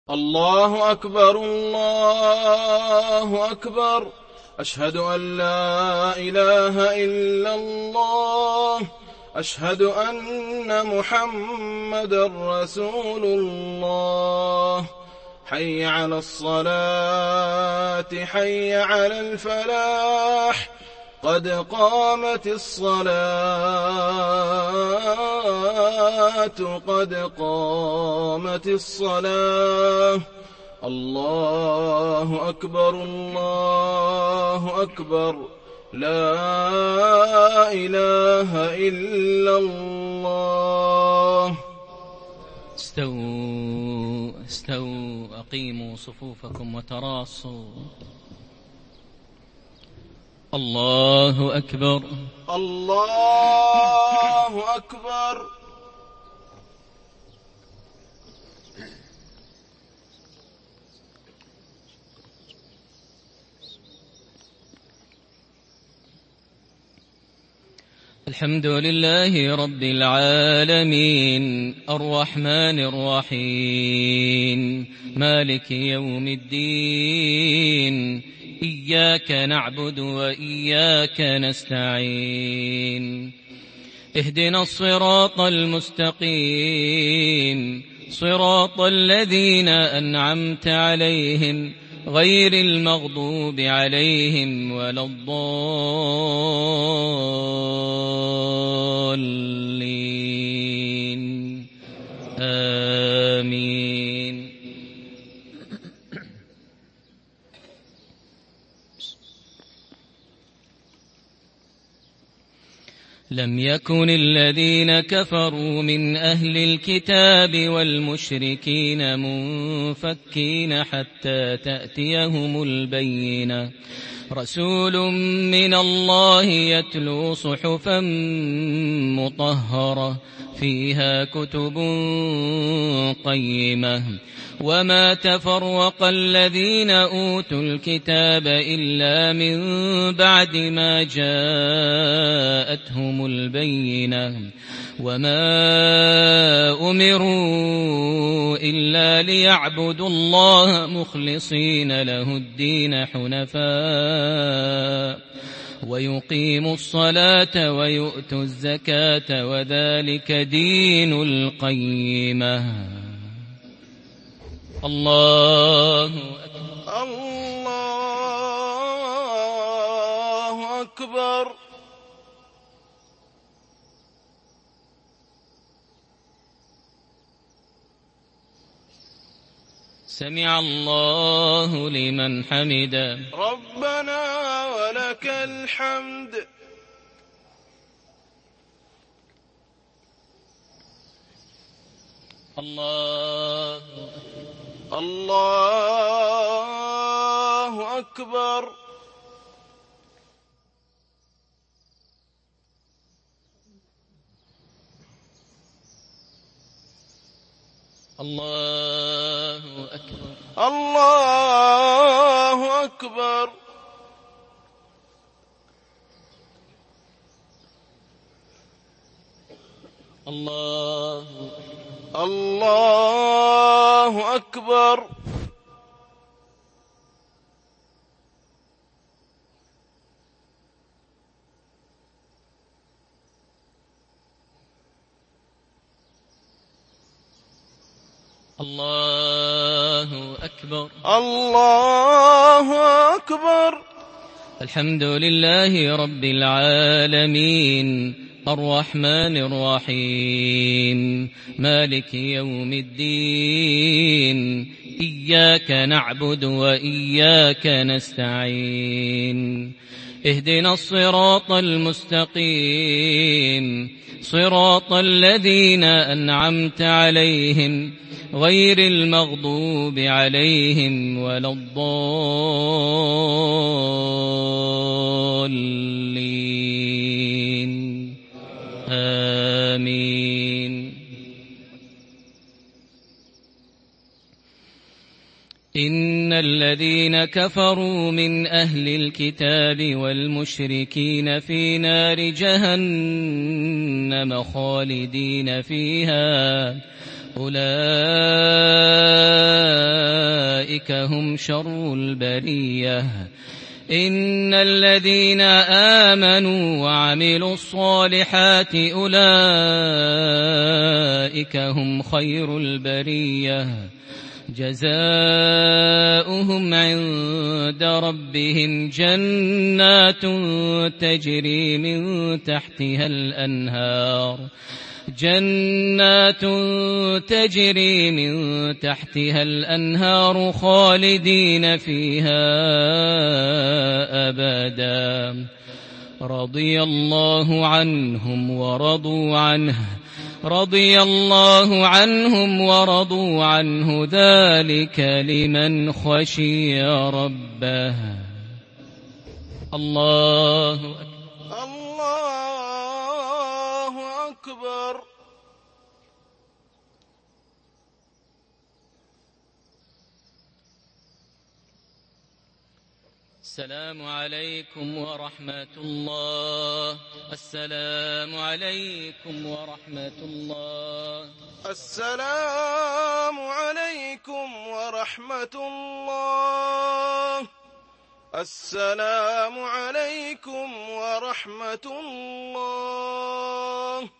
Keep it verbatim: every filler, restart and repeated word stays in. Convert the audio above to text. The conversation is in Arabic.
الله أكبر الله أكبر. أشهد أن لا إله إلا الله. أشهد أن محمدا رسول الله. حي على الصلاة حي على الفلاح. قد قامت الصلاة قد قامت الصلاة. الله أكبر الله أكبر. لا إله إلا الله. استووا استووا أقيموا صفوفكم وتراصوا. الله أكبر الله أكبر. الحمد لله رب العالمين الرحمن الرحيم مالك يوم الدين. إياك نعبد وإياك نستعين. اهدنا الصراط المستقيم صراط الذين أنعمت عليهم غير المغضوب عليهم ولا الضالين. آمين. لم يكن الذين كفروا من أهل الكتاب والمشركين منفكين حتى تأتيهم البينة. رسول من الله يتلو صحفا مطهرة فيها كتب قيمة. وما تفرق الذين أوتوا الكتاب إلا من بعد ما جاءتهم البينة. وما أمروا إلا ليعبدوا الله مخلصين له الدين حنفاء ويقيموا الصلاة ويؤتوا الزكاة وذلك دين القيمة. الله أكبر الله أكبر. سمع الله لمن حمده. ربنا ولك الحمد. الله الله أكبر. الله أكبر. الله أكبر. الله الله أكبر. الله أكبر. الله أكبر. الحمد لله رب العالمين الرحمن الرحيم مالك يوم الدين. إياك نعبد وإياك نستعين. اهدنا الصراط المستقيم صراط الذين أنعمت عليهم غير المغضوب عليهم ولا الضالين. آمين. إن الذين كفروا من أهل الكتاب والمشركين في نار جهنم خالدين فيها أولئك أولئك هم شر البرية إن الذين آمنوا وعملوا الصالحات أولئك هم خير البرية جزاؤهم عند ربهم جنات تجري من تحتها الأنهار جنات تجري من تحتها الأنهار خالدين فيها أبدا رضي الله عنهم ورضوا عنه رضي الله عنهم ورضوا عنه ذلك لمن خشي ربه. الله أكبر. الله أكبر. السلام عليكم ورحمة الله. السلام عليكم ورحمة الله. السلام عليكم ورحمة الله. السلام عليكم ورحمة الله.